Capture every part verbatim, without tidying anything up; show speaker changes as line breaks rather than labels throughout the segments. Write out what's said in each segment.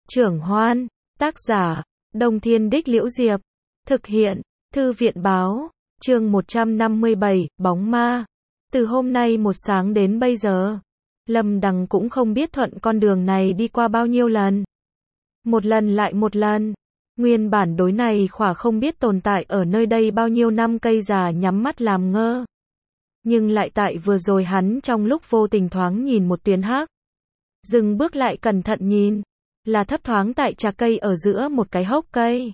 Trưởng Hoan, tác giả, Đông Thiên Đích Liễu Diệp, thực hiện, Thư viện Báo, chương một trăm năm mươi bảy, Bóng Ma. Từ hôm nay một sáng đến bây giờ, Lâm Đằng cũng không biết thuận con đường này đi qua bao nhiêu lần. Một lần lại một lần, nguyên bản đối này khỏa không biết tồn tại ở nơi đây bao nhiêu năm cây già nhắm mắt làm ngơ. Nhưng lại tại vừa rồi hắn trong lúc vô tình thoáng nhìn một tuyến hắc. Dừng bước lại cẩn thận nhìn, là thấp thoáng tại trà cây ở giữa một cái hốc cây.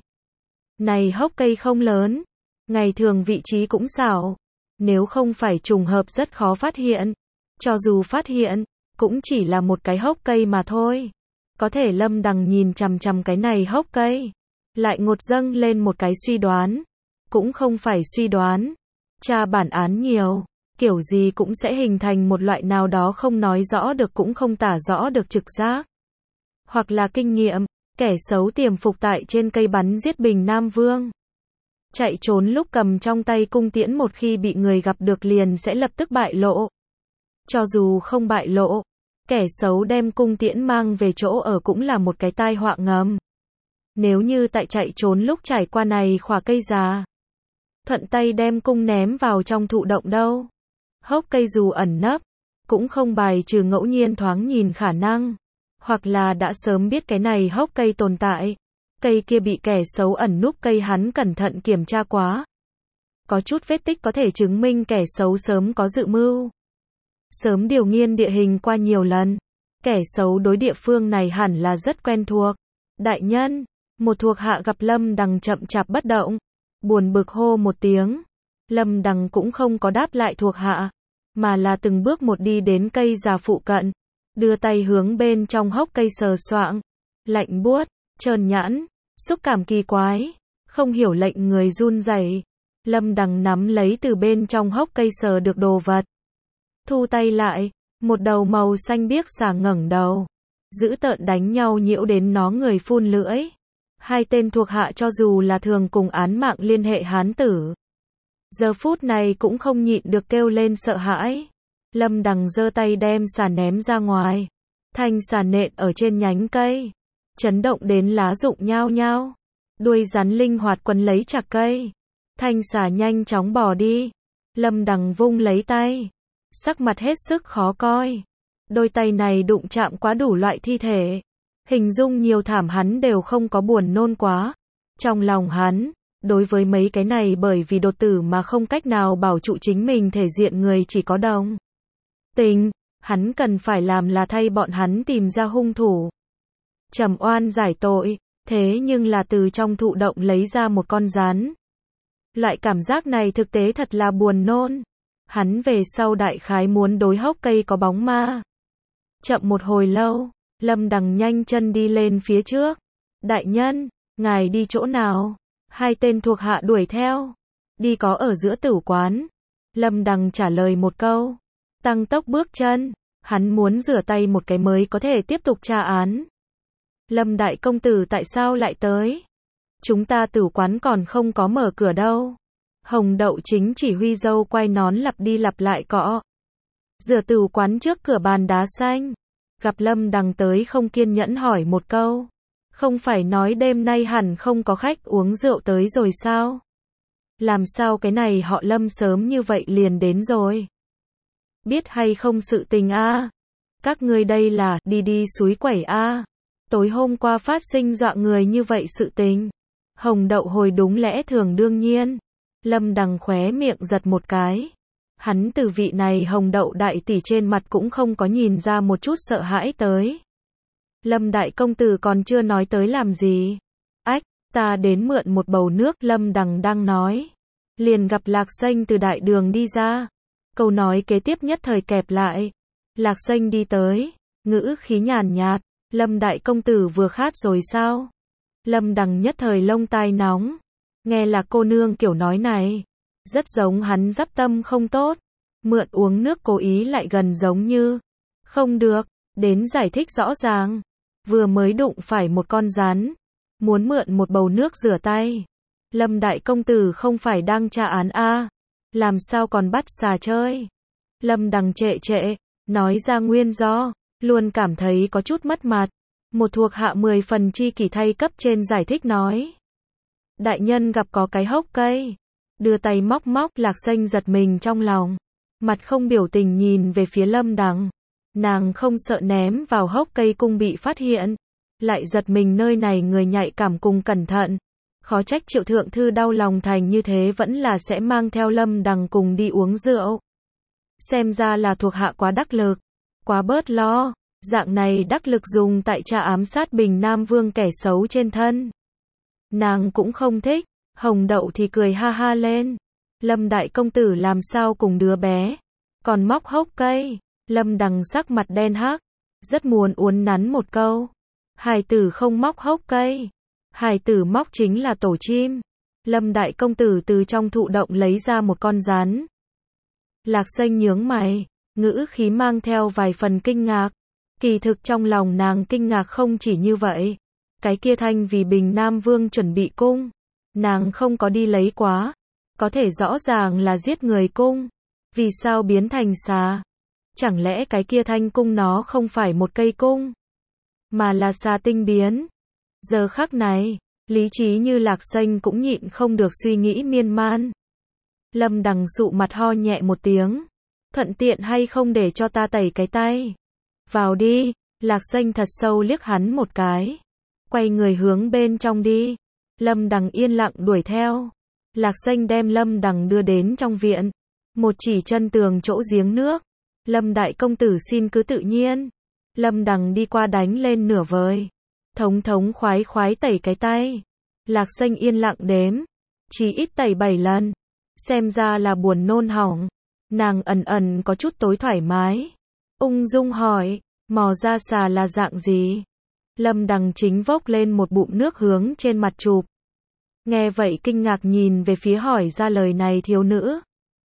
Này hốc cây không lớn, ngày thường vị trí cũng xảo, nếu không phải trùng hợp rất khó phát hiện. Cho dù phát hiện, cũng chỉ là một cái hốc cây mà thôi. Có thể Lâm Đằng nhìn chằm chằm cái này hốc cây, lại ngột dâng lên một cái suy đoán. Cũng không phải suy đoán, tra bản án nhiều, kiểu gì cũng sẽ hình thành một loại nào đó không nói rõ được cũng không tả rõ được trực giác. Hoặc là kinh nghiệm, kẻ xấu tiềm phục tại trên cây bắn giết Bình Nam Vương. Chạy trốn lúc cầm trong tay cung tiễn một khi bị người gặp được liền sẽ lập tức bại lộ. Cho dù không bại lộ, kẻ xấu đem cung tiễn mang về chỗ ở cũng là một cái tai họa ngầm. Nếu như tại chạy trốn lúc trải qua này khỏa cây già, thuận tay đem cung ném vào trong thụ động đâu. Hốc cây dù ẩn nấp, cũng không bài trừ ngẫu nhiên thoáng nhìn khả năng. Hoặc là đã sớm biết cái này hốc cây tồn tại. Cây kia bị kẻ xấu ẩn núp cây hắn cẩn thận kiểm tra quá. Có chút vết tích có thể chứng minh kẻ xấu sớm có dự mưu. Sớm điều nghiên địa hình qua nhiều lần. Kẻ xấu đối địa phương này hẳn là rất quen thuộc. Đại nhân, một thuộc hạ gặp Lâm Đằng chậm chạp bất động. Buồn bực hô một tiếng. Lâm Đằng cũng không có đáp lại thuộc hạ, mà là từng bước một đi đến cây già phụ cận. Đưa tay hướng bên trong hốc cây sờ soạng. Lạnh buốt, trơn nhẵn, xúc cảm kỳ quái. Không hiểu lệnh người run rẩy. Lâm Đằng nắm lấy từ bên trong hốc cây sờ được đồ vật. Thu tay lại, một đầu màu xanh biếc xà ngẩng đầu. Giữ tợn đánh nhau nhiễu đến nó người phun lưỡi. Hai tên thuộc hạ cho dù là thường cùng án mạng liên hệ hán tử. Giờ phút này cũng không nhịn được kêu lên sợ hãi. Lâm Đằng giơ tay đem xà ném ra ngoài. Thanh xà nện ở trên nhánh cây. Chấn động đến lá rụng nhao nhao. Đuôi rắn linh hoạt quấn lấy chặt cây. Thanh xà nhanh chóng bỏ đi. Lâm Đằng vung lấy tay. Sắc mặt hết sức khó coi. Đôi tay này đụng chạm quá đủ loại thi thể. Hình dung nhiều thảm hắn đều không có buồn nôn quá. Trong lòng hắn, đối với mấy cái này bởi vì đột tử mà không cách nào bảo trụ chính mình thể diện người chỉ có đồng tình, hắn cần phải làm là thay bọn hắn tìm ra hung thủ. Trầm oan giải tội, thế nhưng là từ trong thụ động lấy ra một con rắn. Loại cảm giác này thực tế thật là buồn nôn. Hắn về sau đại khái muốn đối hốc cây có bóng ma. Chậm một hồi lâu, Lâm Đằng nhanh chân đi lên phía trước. Đại nhân, ngài đi chỗ nào? Hai tên thuộc hạ đuổi theo. Đi có ở giữa tử quán. Lâm Đằng trả lời một câu. Tăng tốc bước chân. Hắn muốn rửa tay một cái mới có thể tiếp tục tra án. Lâm đại công tử tại sao lại tới? Chúng ta tử quán còn không có mở cửa đâu. Hồng Đậu chính chỉ huy dâu quay nón lặp đi lặp lại cọ. Rửa tử quán trước cửa bàn đá xanh. Gặp Lâm Đằng tới không kiên nhẫn hỏi một câu. Không phải nói đêm nay hẳn không có khách uống rượu tới rồi sao? Làm sao cái này họ Lâm sớm như vậy liền đến rồi? Biết hay không sự tình a? Các ngươi đây là đi đi suối quẩy a? Tối hôm qua phát sinh dọa người như vậy sự tình. Hồng Đậu hồi đúng lẽ thường đương nhiên. Lâm Đằng khóe miệng giật một cái. Hắn từ vị này Hồng Đậu đại tỷ trên mặt cũng không có nhìn ra một chút sợ hãi tới. Lâm đại công tử còn chưa nói tới làm gì. Ách, ta đến mượn một bầu nước. Lâm Đằng đang nói. Liền gặp Lạc Xanh từ đại đường đi ra. Câu nói kế tiếp nhất thời kẹp lại. Lạc Xanh đi tới. Ngữ khí nhàn nhạt. Lâm đại công tử vừa khát rồi sao? Lâm Đằng nhất thời lông tai nóng. Nghe là cô nương kiểu nói này. Rất giống hắn dắp tâm không tốt. Mượn uống nước cố ý lại gần giống như. Không được, đến giải thích rõ ràng. Vừa mới đụng phải một con rắn. Muốn mượn một bầu nước rửa tay. Lâm đại công tử không phải đang tra án a? Làm sao còn bắt xà chơi? Lâm Đằng trệ trệ, nói ra nguyên do. Luôn cảm thấy có chút mất mặt. Một thuộc hạ mười phần chi kỷ thay cấp trên giải thích nói. Đại nhân gặp có cái hốc cây. Đưa tay móc móc, Lạc Xanh giật mình trong lòng. Mặt không biểu tình nhìn về phía Lâm Đằng. Nàng không sợ ném vào hốc cây cung bị phát hiện. Lại giật mình nơi này người nhạy cảm cùng cẩn thận. Khó trách Triệu Thượng Thư đau lòng thành như thế vẫn là sẽ mang theo Lâm Đằng cùng đi uống rượu. Xem ra là thuộc hạ quá đắc lực. Quá bớt lo. Dạng này đắc lực dùng tại cha ám sát Bình Nam Vương kẻ xấu trên thân. Nàng cũng không thích. Hồng Đậu thì cười ha ha lên. Lâm đại công tử làm sao cùng đứa bé. Còn móc hốc cây. Lâm Đằng sắc mặt đen hắc. Rất muốn uốn nắn một câu. Hài tử không móc hốc cây. Hài tử móc chính là tổ chim. Lâm đại công tử từ trong thụ động lấy ra một con rắn. Lạc Xanh nhướng mày. Ngữ khí mang theo vài phần kinh ngạc. Kỳ thực trong lòng nàng kinh ngạc không chỉ như vậy. Cái kia thanh vì Bình Nam Vương chuẩn bị cung. Nàng không có đi lấy quá. Có thể rõ ràng là giết người cung. Vì sao biến thành xà? Chẳng lẽ cái kia thanh cung nó không phải một cây cung, mà là xà tinh biến? Giờ khắc này, lý trí như Lạc Xanh cũng nhịn không được suy nghĩ miên man. Lâm Đằng sụ mặt ho nhẹ một tiếng. Thuận tiện hay không để cho ta tẩy cái tay? Vào đi. Lạc Xanh thật sâu liếc hắn một cái. Quay người hướng bên trong đi. Lâm Đằng yên lặng đuổi theo. Lạc Xanh đem Lâm Đằng đưa đến trong viện. Một chỉ chân tường chỗ giếng nước. Lâm đại công tử xin cứ tự nhiên. Lâm Đằng đi qua đánh lên nửa vời. Thống thống khoái khoái tẩy cái tay. Lạc Xanh yên lặng đếm. Chỉ ít tẩy bảy lần. Xem ra là buồn nôn hỏng. Nàng ẩn ẩn có chút tối thoải mái. Ung dung hỏi. Mò ra xà là dạng gì? Lâm Đằng chính vốc lên một bụng nước hướng trên mặt chụp. Nghe vậy kinh ngạc nhìn về phía hỏi ra lời này thiếu nữ.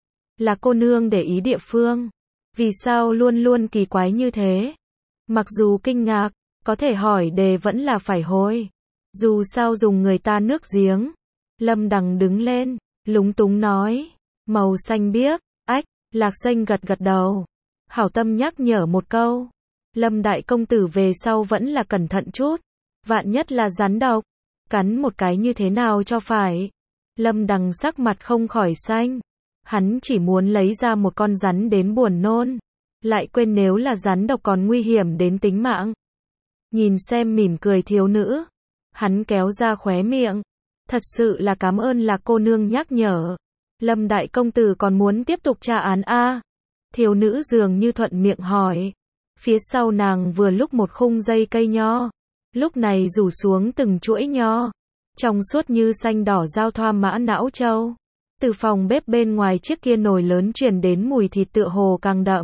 Là cô nương để ý địa phương. Vì sao luôn luôn kỳ quái như thế? Mặc dù kinh ngạc, có thể hỏi đề vẫn là phải hồi. Dù sao dùng người ta nước giếng. Lâm Đằng đứng lên, lúng túng nói. Màu xanh biếc, ách, Lạc Xanh gật gật đầu. Hảo tâm nhắc nhở một câu. Lâm đại công tử về sau vẫn là cẩn thận chút. Vạn nhất là rắn độc. Cắn một cái như thế nào cho phải. Lâm Đằng sắc mặt không khỏi xanh. Hắn chỉ muốn lấy ra một con rắn đến buồn nôn. Lại quên nếu là rắn độc còn nguy hiểm đến tính mạng. Nhìn xem mỉm cười thiếu nữ. Hắn kéo ra khóe miệng. Thật sự là cảm ơn Lạc cô nương nhắc nhở. Lâm đại công tử còn muốn tiếp tục tra án a? Thiếu nữ dường như thuận miệng hỏi. Phía sau nàng vừa lúc một khung dây cây nho. Lúc này rủ xuống từng chuỗi nho. Trong suốt như xanh đỏ giao thoa mã não châu. Từ phòng bếp bên ngoài chiếc kia nồi lớn truyền đến mùi thịt tựa hồ càng đậm.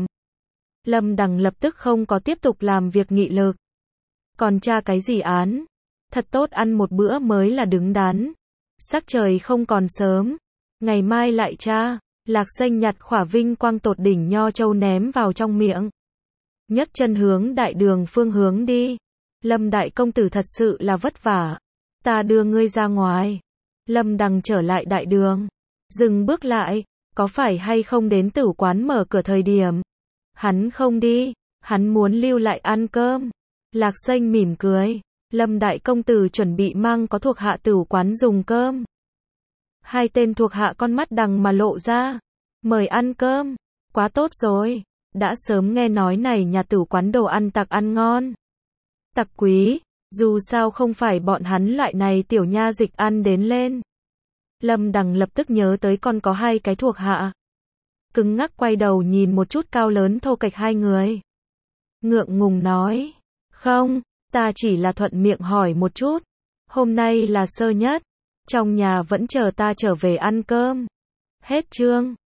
Lâm Đằng lập tức không có tiếp tục làm việc nghị lực. Còn tra cái gì án? Thật tốt ăn một bữa mới là đứng đắn. Sắc trời không còn sớm. Ngày mai lại tra. Lạc Xanh nhặt khỏa vinh quang tột đỉnh nho châu ném vào trong miệng. Nhấc chân hướng đại đường phương hướng đi. Lâm đại công tử thật sự là vất vả. Ta đưa ngươi ra ngoài. Lâm Đằng trở lại đại đường. Dừng bước lại. Có phải hay không đến tử quán mở cửa thời điểm? Hắn không đi. Hắn muốn lưu lại ăn cơm. Lạc Xanh mỉm cười. Lâm đại công tử chuẩn bị mang có thuộc hạ tử quán dùng cơm. Hai tên thuộc hạ con mắt đằng mà lộ ra. Mời ăn cơm. Quá tốt rồi. Đã sớm nghe nói này nhà tử quán đồ ăn tặc ăn ngon. Tặc quý. Dù sao không phải bọn hắn loại này tiểu nha dịch ăn đến lên. Lâm Đằng lập tức nhớ tới còn có hai cái thuộc hạ. Cứng ngắc quay đầu nhìn một chút cao lớn thô kệch hai người. Ngượng ngùng nói. Không, ta chỉ là thuận miệng hỏi một chút. Hôm nay là sơ nhất. Trong nhà vẫn chờ ta trở về ăn cơm. Hết chương.